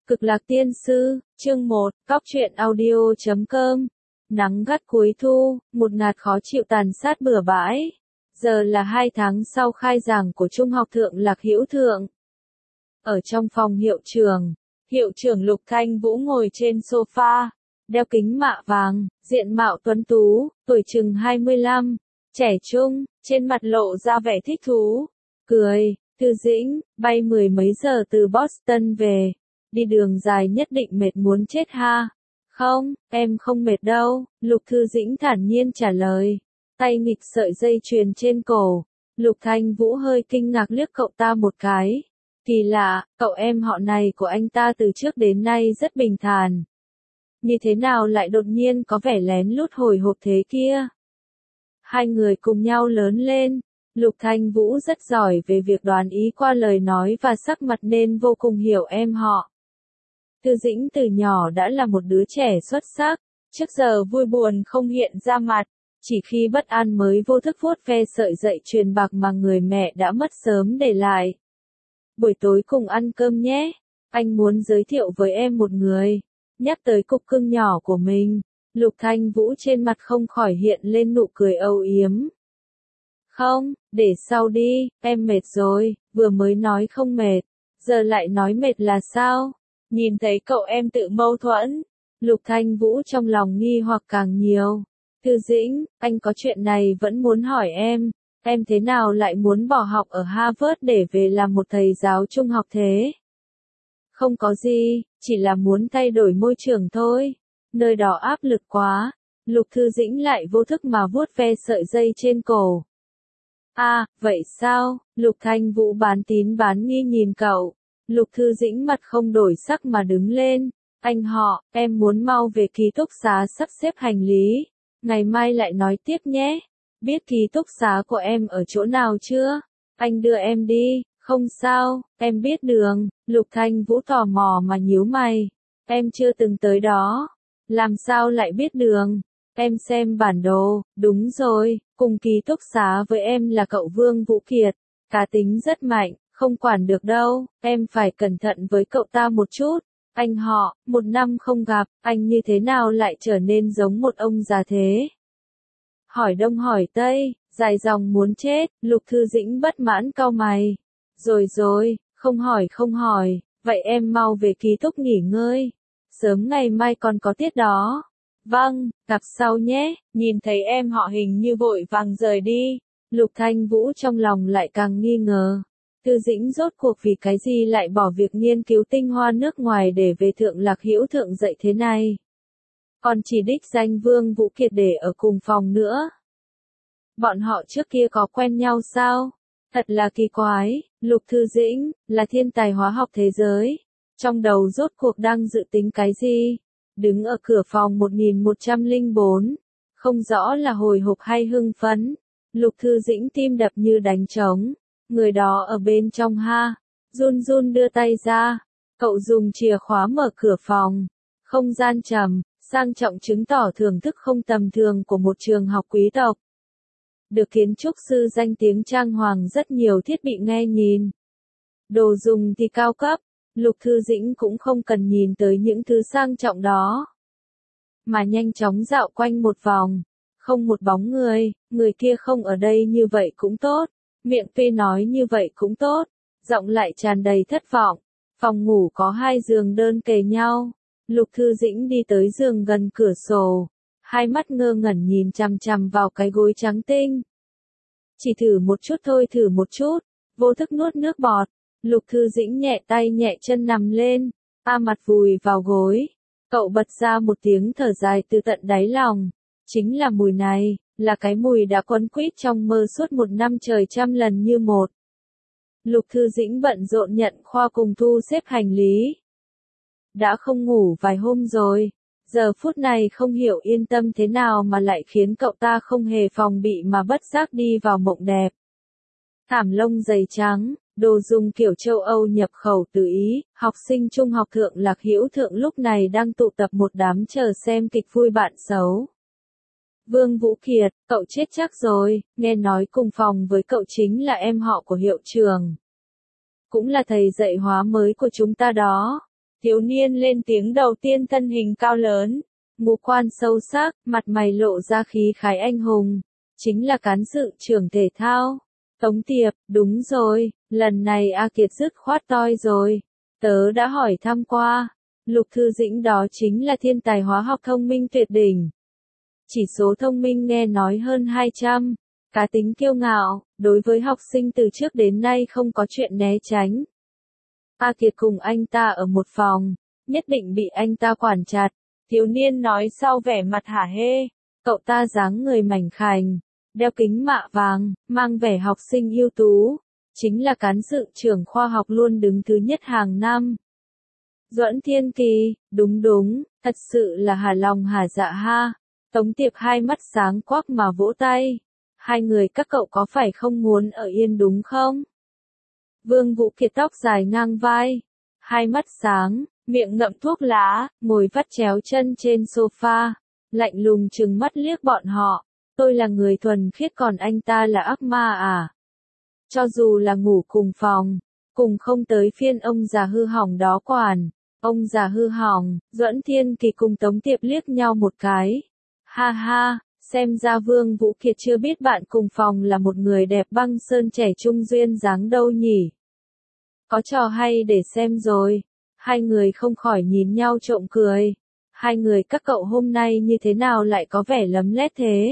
Cực lạc tiên sư, chương 1, cóc truyện audio.com. Nắng gắt cuối thu, một ngạt khó chịu tàn sát bừa bãi. Giờ là 2 tháng sau khai giảng của Trung học Thượng Lạc Hữu Thượng. Ở trong phòng hiệu trưởng Lục Thanh Vũ ngồi trên sofa, đeo kính mạ vàng, diện mạo tuấn tú, tuổi chừng 25, trẻ trung, trên mặt lộ ra vẻ thích thú, cười. Thư Dĩnh, bay 10 mấy giờ từ Boston về. Đi đường dài nhất định mệt muốn chết ha. Không, em không mệt đâu, Lục Thư Dĩnh thản nhiên trả lời. Tay nghịch sợi dây chuyền trên cổ. Lục Thanh Vũ hơi kinh ngạc liếc cậu ta một cái. Kỳ lạ, cậu em họ này của anh ta từ trước đến nay rất bình thản. Như thế nào lại đột nhiên có vẻ lén lút hồi hộp thế kia? Hai người cùng nhau lớn lên. Lục Thanh Vũ rất giỏi về việc đoán ý qua lời nói và sắc mặt nên vô cùng hiểu em họ. Thư Dĩnh từ nhỏ đã là một đứa trẻ xuất sắc, trước giờ vui buồn không hiện ra mặt, chỉ khi bất an mới vô thức vuốt ve sợi dây chuyền bạc mà người mẹ đã mất sớm để lại. Buổi tối cùng ăn cơm nhé, anh muốn giới thiệu với em một người. Nhắc tới cục cưng nhỏ của mình, Lục Thanh Vũ trên mặt không khỏi hiện lên nụ cười âu yếm. Không, để sau đi, em mệt rồi, vừa mới nói không mệt, giờ lại nói mệt là sao? Nhìn thấy cậu em tự mâu thuẫn, Lục Thanh Vũ trong lòng nghi hoặc càng nhiều. Thư Dĩnh, anh có chuyện này vẫn muốn hỏi em thế nào lại muốn bỏ học ở Harvard để về làm một thầy giáo trung học thế? Không có gì, chỉ là muốn thay đổi môi trường thôi, nơi đó áp lực quá. Lục Thư Dĩnh lại vô thức mà vuốt ve sợi dây trên cổ. À, vậy sao? Lục Thanh Vũ bán tín bán nghi nhìn cậu. Lục Thư Dĩnh mặt không đổi sắc mà đứng lên. Anh họ, em muốn mau về ký túc xá sắp xếp hành lý. Ngày mai lại nói tiếp nhé. Biết ký túc xá của em ở chỗ nào chưa? Anh đưa em đi. Không sao, em biết đường. Lục Thanh Vũ tò mò mà nhíu mày. Em chưa từng tới đó. Làm sao lại biết đường? Em xem bản đồ, đúng rồi, cùng ký túc xá với em là cậu Vương Vũ Kiệt, cá tính rất mạnh, không quản được đâu, em phải cẩn thận với cậu ta một chút. Anh họ, 1 năm không gặp, anh như thế nào lại trở nên giống một ông già thế? Hỏi đông hỏi tây, dài dòng muốn chết, Lục Thư Dĩnh bất mãn cau mày. Rồi, không hỏi, vậy em mau về ký túc nghỉ ngơi. Sớm ngày mai còn có tiết đó. Vâng, gặp sau nhé, nhìn thấy em họ hình như vội vàng rời đi. Lục Thanh Vũ trong lòng lại càng nghi ngờ. Thư Dĩnh rốt cuộc vì cái gì lại bỏ việc nghiên cứu tinh hoa nước ngoài để về Thượng Lạc Hữu Thượng dạy thế này. Còn chỉ đích danh Vương Vũ Kiệt để ở cùng phòng nữa. Bọn họ trước kia có quen nhau sao? Thật là kỳ quái, Lục Thư Dĩnh, là thiên tài hóa học thế giới. Trong đầu rốt cuộc đang dự tính cái gì? Đứng ở cửa phòng 1104, không rõ là hồi hộp hay hưng phấn. Lục Thư Dĩnh tim đập như đánh trống. Người đó ở bên trong ha. Run run đưa tay ra. Cậu dùng chìa khóa mở cửa phòng. Không gian trầm, sang trọng chứng tỏ thưởng thức không tầm thường của một trường học quý tộc. Được kiến trúc sư danh tiếng trang hoàng rất nhiều thiết bị nghe nhìn. Đồ dùng thì cao cấp. Lục Thư Dĩnh cũng không cần nhìn tới những thứ sang trọng đó, mà nhanh chóng dạo quanh một vòng, không một bóng người kia không ở đây như vậy cũng tốt, miệng tuy nói như vậy cũng tốt, giọng lại tràn đầy thất vọng. Phòng ngủ có 2 giường đơn kề nhau, Lục Thư Dĩnh đi tới giường gần cửa sổ, hai mắt ngơ ngẩn nhìn chằm chằm vào cái gối trắng tinh. Chỉ thử một chút thôi, thử một chút, vô thức nuốt nước bọt. Lục Thư Dĩnh nhẹ tay nhẹ chân nằm lên, mặt vùi vào gối. Cậu bật ra một tiếng thở dài từ tận đáy lòng. Chính là mùi này, là cái mùi đã quấn quýt trong mơ suốt 1 năm trời trăm lần như một. Lục Thư Dĩnh bận rộn nhận khoa cùng thu xếp hành lý. Đã không ngủ vài hôm rồi, giờ phút này không hiểu yên tâm thế nào mà lại khiến cậu ta không hề phòng bị mà bất giác đi vào mộng đẹp. Thảm lông dày trắng. Đồ dùng kiểu châu Âu nhập khẩu từ Ý, học sinh trung học Thượng Lạc Hữu Thượng lúc này đang tụ tập một đám chờ xem kịch vui bạn xấu. Vương Vũ Kiệt, cậu chết chắc rồi, nghe nói cùng phòng với cậu chính là em họ của hiệu trưởng. Cũng là thầy dạy hóa mới của chúng ta đó. Thiếu niên lên tiếng đầu tiên thân hình cao lớn, ngũ quan sâu sắc, mặt mày lộ ra khí khái anh hùng. Chính là cán sự trưởng thể thao. Tống Tiệp, đúng rồi, lần này A Kiệt dứt khoát toi rồi. Tớ đã hỏi thăm qua. Lục Thư Dĩnh đó chính là thiên tài hóa học thông minh tuyệt đỉnh. Chỉ số thông minh nghe nói hơn 200. Cá tính kiêu ngạo, đối với học sinh từ trước đến nay không có chuyện né tránh. A Kiệt cùng anh ta ở một phòng, nhất định bị anh ta quản chặt. Thiếu niên nói sau vẻ mặt hả hê. Cậu ta dáng người mảnh khảnh, đeo kính mạ vàng, mang vẻ học sinh ưu tú. Chính là cán sự trưởng khoa học luôn đứng thứ nhất hàng năm. Duẫn Thiên Kỳ, đúng, thật sự là hả lòng hả dạ ha. Tống Tiệp hai mắt sáng quắc mà vỗ tay. Hai người các cậu có phải không muốn ở yên đúng không? Vương Vũ Kiệt tóc dài ngang vai, hai mắt sáng, miệng ngậm thuốc lá, ngồi vắt chéo chân trên sofa, lạnh lùng trừng mắt liếc bọn họ. Tôi là người thuần khiết còn anh ta là ác ma à? Cho dù là ngủ cùng phòng, cùng không tới phiên ông già hư hỏng đó quản. Ông già hư hỏng, Duẫn Thiên Kỳ cùng Tống Tiệp liếc nhau một cái. Ha ha, xem ra Vương Vũ Kiệt chưa biết bạn cùng phòng là một người đẹp băng sơn trẻ trung duyên dáng đâu nhỉ. Có trò hay để xem rồi. Hai người không khỏi nhìn nhau trộm cười. Hai người các cậu hôm nay như thế nào lại có vẻ lấm lét thế?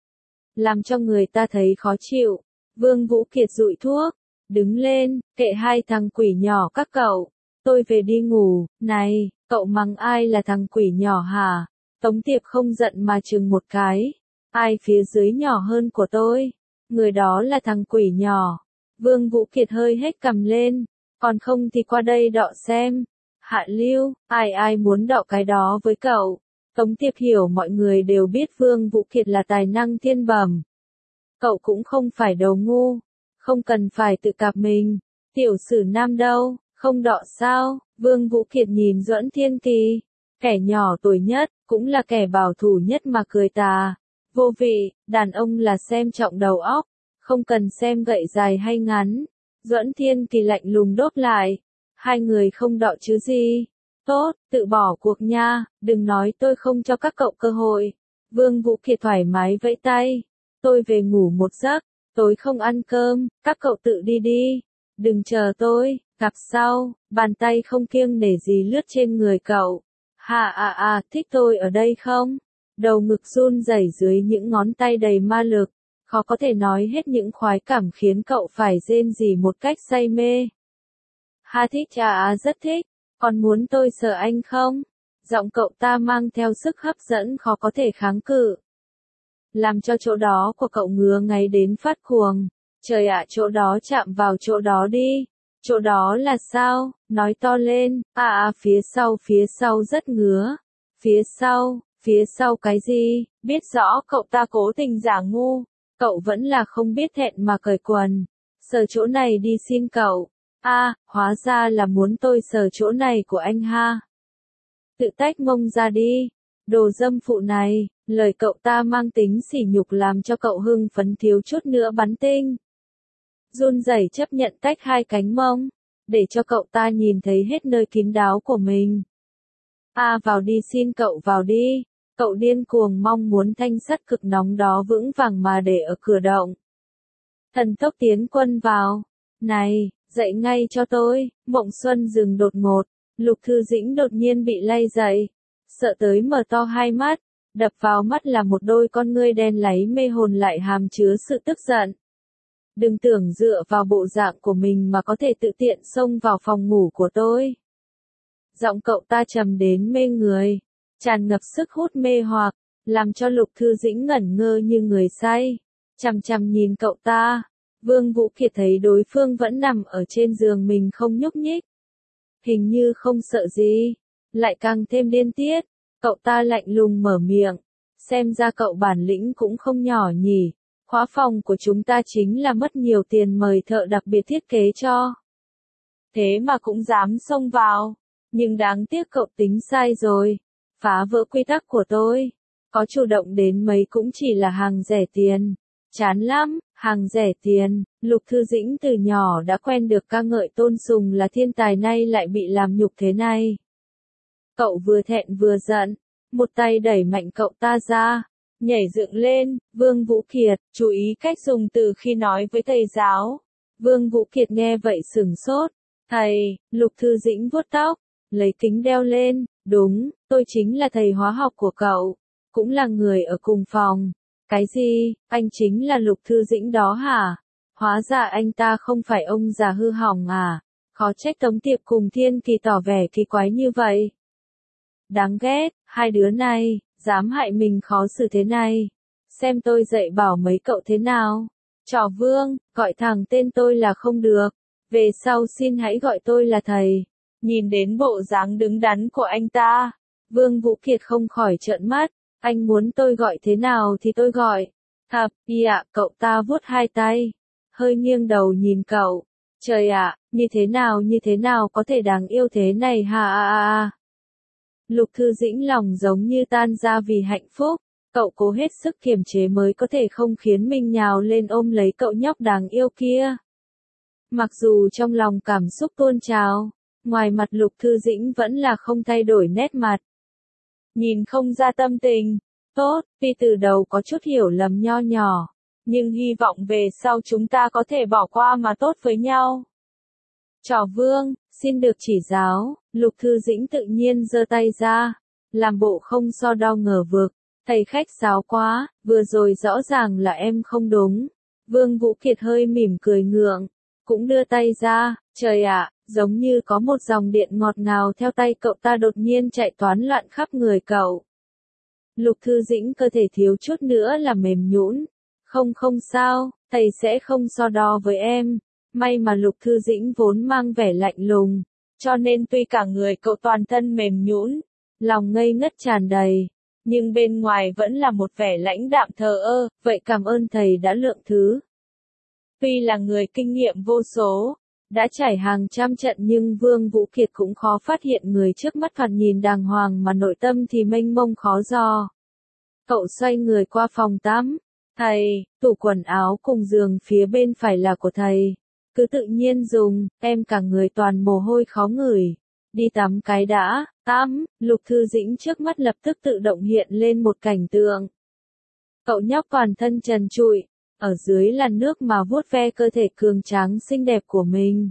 Làm cho người ta thấy khó chịu. Vương Vũ Kiệt dụi thuốc, đứng lên, kệ hai thằng quỷ nhỏ các cậu. Tôi về đi ngủ. Này, cậu mắng ai là thằng quỷ nhỏ hả? Tống Tiệp không giận mà chừng một cái. Ai phía dưới nhỏ hơn của tôi? Người đó là thằng quỷ nhỏ. Vương Vũ Kiệt hơi hết cầm lên. Còn không thì qua đây đọ xem. Hạ Lưu, ai muốn đọ cái đó với cậu? Tống Tiệp hiểu mọi người đều biết Vương Vũ Kiệt là tài năng thiên bẩm. Cậu cũng không phải đầu ngu. Không cần phải tự cạp mình. Tiểu sử nam đâu, không đọ sao? Vương Vũ Kiệt nhìn Duẫn Thiên Kỳ. Kẻ nhỏ tuổi nhất, cũng là kẻ bảo thủ nhất mà cười tà. Vô vị, đàn ông là xem trọng đầu óc. Không cần xem gậy dài hay ngắn. Duẫn Thiên Kỳ lạnh lùng đốt lại. Hai người không đọ chứ gì. Tốt, tự bỏ cuộc nha, đừng nói tôi không cho các cậu cơ hội. Vương Vũ Kiệt thoải mái vẫy tay. Tôi về ngủ một giấc, tối không ăn cơm, các cậu tự đi đi. Đừng chờ tôi, gặp sau, bàn tay không kiêng nể gì lướt trên người cậu. Thích tôi ở đây không? Đầu ngực run rẩy dưới những ngón tay đầy ma lực. Khó có thể nói hết những khoái cảm khiến cậu phải rên rỉ một cách say mê. Thích rất thích. Còn muốn tôi sờ anh không? Giọng cậu ta mang theo sức hấp dẫn khó có thể kháng cự. Làm cho chỗ đó của cậu ngứa ngáy đến phát cuồng. Trời ạ, chỗ đó chạm vào chỗ đó đi. Chỗ đó là sao? Nói to lên. Phía sau rất ngứa. Phía sau cái gì? Biết rõ cậu ta cố tình giả ngu. Cậu vẫn là không biết thẹn mà cởi quần. Sờ chỗ này đi xin cậu. Hóa ra là muốn tôi sờ chỗ này của anh ha. Tự tách mông ra đi. Đồ dâm phụ này, lời cậu ta mang tính sỉ nhục làm cho cậu hưng phấn thiếu chút nữa bắn tinh. Run rẩy chấp nhận tách hai cánh mông, để cho cậu ta nhìn thấy hết nơi kín đáo của mình. Vào đi xin cậu vào đi. Cậu điên cuồng mong muốn thanh sắt cực nóng đó vững vàng mà để ở cửa động. Thần tốc tiến quân vào. Này, dậy ngay cho tôi. Mộng Xuân dừng đột ngột. Lục Thư Dĩnh đột nhiên bị lay dậy. Sợ tới mở to hai mắt. Đập vào mắt là một đôi con ngươi đen láy mê hồn lại hàm chứa sự tức giận. Đừng tưởng dựa vào bộ dạng của mình mà có thể tự tiện xông vào phòng ngủ của tôi. Giọng cậu ta trầm đến mê người, tràn ngập sức hút mê hoặc, làm cho Lục Thư Dĩnh ngẩn ngơ như người say. Chằm chằm nhìn cậu ta, Vương Vũ Kiệt thấy đối phương vẫn nằm ở trên giường mình không nhúc nhích. Hình như không sợ gì, lại càng thêm điên tiết. Cậu ta lạnh lùng mở miệng, xem ra cậu bản lĩnh cũng không nhỏ nhỉ. Khóa phòng của chúng ta chính là mất nhiều tiền mời thợ đặc biệt thiết kế cho. Thế mà cũng dám xông vào. Nhưng đáng tiếc cậu tính sai rồi. Phá vỡ quy tắc của tôi. Có chủ động đến mấy cũng chỉ là hàng rẻ tiền. Chán lắm, hàng rẻ tiền. Lục Thư Dĩnh từ nhỏ đã quen được ca ngợi tôn sùng là thiên tài nay lại bị làm nhục thế này. Cậu vừa thẹn vừa giận, một tay đẩy mạnh cậu ta ra, nhảy dựng lên, Vương Vũ Kiệt, chú ý cách dùng từ khi nói với thầy giáo. Vương Vũ Kiệt nghe vậy sửng sốt, thầy, Lục Thư Dĩnh vuốt tóc, lấy kính đeo lên, đúng, tôi chính là thầy hóa học của cậu, cũng là người ở cùng phòng. Cái gì, anh chính là Lục Thư Dĩnh đó hả? Hóa ra anh ta không phải ông già hư hỏng à? Khó trách Tống Tiệp cùng Thiên Kỳ tỏ vẻ kỳ quái như vậy. Đáng ghét, hai đứa này, dám hại mình khó xử thế này. Xem tôi dạy bảo mấy cậu thế nào. Trò Vương, gọi thẳng tên tôi là không được. Về sau xin hãy gọi tôi là thầy. Nhìn đến bộ dáng đứng đắn của anh ta, Vương Vũ Kiệt không khỏi trợn mắt. Anh muốn tôi gọi thế nào thì tôi gọi. Thập, ạ, cậu ta vuốt hai tay. Hơi nghiêng đầu nhìn cậu. Trời ạ, như thế nào có thể đáng yêu thế này ha. Lục Thư Dĩnh lòng giống như tan ra vì hạnh phúc. Cậu cố hết sức kiềm chế mới có thể không khiến mình nhào lên ôm lấy cậu nhóc đáng yêu kia. Mặc dù trong lòng cảm xúc tuôn trào, ngoài mặt Lục Thư Dĩnh vẫn là không thay đổi nét mặt. Nhìn không ra tâm tình. Tốt, tuy từ đầu có chút hiểu lầm nho nhỏ, nhưng hy vọng về sau chúng ta có thể bỏ qua mà tốt với nhau. Trò Vương, xin được chỉ giáo, Lục Thư Dĩnh tự nhiên giơ tay ra, làm bộ không so đo ngờ vực, thầy khách sáo quá, vừa rồi rõ ràng là em không đúng. Vương Vũ Kiệt hơi mỉm cười ngượng, cũng đưa tay ra, trời ạ, giống như có một dòng điện ngọt ngào theo tay cậu ta đột nhiên chạy toán loạn khắp người cậu. Lục Thư Dĩnh cơ thể thiếu chút nữa là mềm nhũn. Không sao, thầy sẽ không so đo với em. May mà Lục Thư Dĩnh vốn mang vẻ lạnh lùng, cho nên tuy cả người cậu toàn thân mềm nhũn, lòng ngây ngất tràn đầy, nhưng bên ngoài vẫn là một vẻ lãnh đạm thờ ơ, vậy cảm ơn thầy đã lượng thứ. Tuy là người kinh nghiệm vô số, đã trải hàng trăm trận nhưng Vương Vũ Kiệt cũng khó phát hiện người trước mắt thoạt nhìn đàng hoàng mà nội tâm thì mênh mông khó dò. Cậu xoay người qua phòng tắm. Thầy, tủ quần áo cùng giường phía bên phải là của thầy. Cứ tự nhiên dùng, em cả người toàn mồ hôi khó ngửi. Đi tắm cái đã, tắm, Lục Thư Dĩnh trước mắt lập tức tự động hiện lên một cảnh tượng. Cậu nhóc toàn thân trần trụi, ở dưới làn nước mà vuốt ve cơ thể cường tráng xinh đẹp của mình.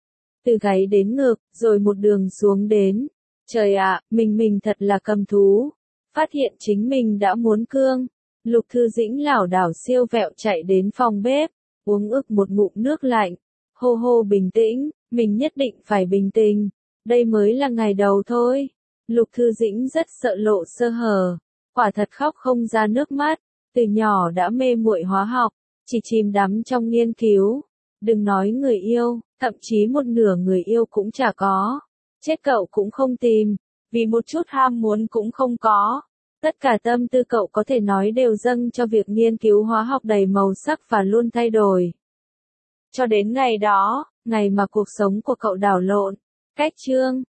Từ gáy đến ngực, rồi một đường xuống đến. Trời ạ, mình thật là cầm thú. Phát hiện chính mình đã muốn cương. Lục Thư Dĩnh lảo đảo siêu vẹo chạy đến phòng bếp, uống ực một ngụm nước lạnh. Hô bình tĩnh, mình nhất định phải bình tĩnh. Đây mới là ngày đầu thôi. Lục Thư Dĩnh rất sợ lộ sơ hở. Quả thật khóc không ra nước mắt. Từ nhỏ đã mê muội hóa học, chỉ chìm đắm trong nghiên cứu. Đừng nói người yêu, thậm chí một nửa người yêu cũng chả có. Chết cậu cũng không tìm, vì một chút ham muốn cũng không có. Tất cả tâm tư cậu có thể nói đều dâng cho việc nghiên cứu hóa học đầy màu sắc và luôn thay đổi. Cho đến ngày đó, ngày mà cuộc sống của cậu đảo lộn. Cách chương